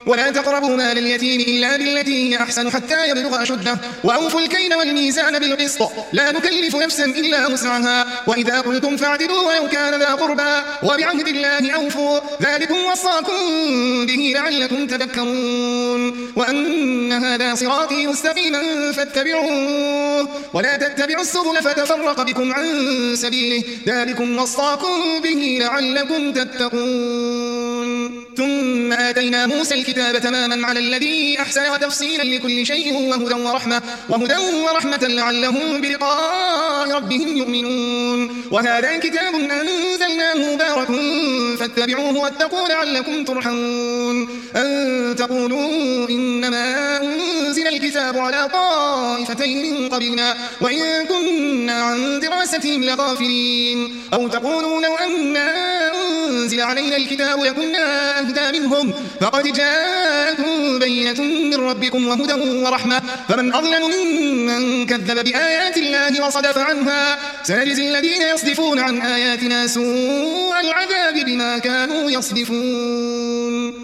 ولا تقربوا مال اليتيم إلا بالتي هي أحسن حتى يبلغ أشده وأوفوا الكيل والميزان بالقسط لا نكلف نفسا إلا وسعها وإذا قلتم فاعدلوا ولو كان ذا قربى وبعهد الله أوفوا ذلكم وصاكم به لعلكم تذكرون وأن هذا صراطي مستقيما فاتبعوه ولا تتبعوا السبل فتفرق بكم عن سبيله ذلكم وصاكم به لعلكم تتقون ثم آتينا موسى الكتاب تماما على الذي أحسن وتفصيلا لكل شيء وهدى ورحمة لعلهم بلقاء ربهم يؤمنون وهذا كتاب أنزلناه مبارك فاتبعوه واتقوا لعلكم ترحمون أن تقولوا إنما أنزل الكتاب على طائفتين من قبلنا وإن كنا عن دراستهم لغافلين أو تقولوا لو أنا أنزل علينا الكتاب لكنا أهدى منهم فقد جاءكم بينة من ربكم وهدى ورحمة فمن أظلم ممن كذب بآيات الله وصدف عنها سنجزي الذين يصدفون عن آياتنا سوء العذاب بما كانوا يصدفون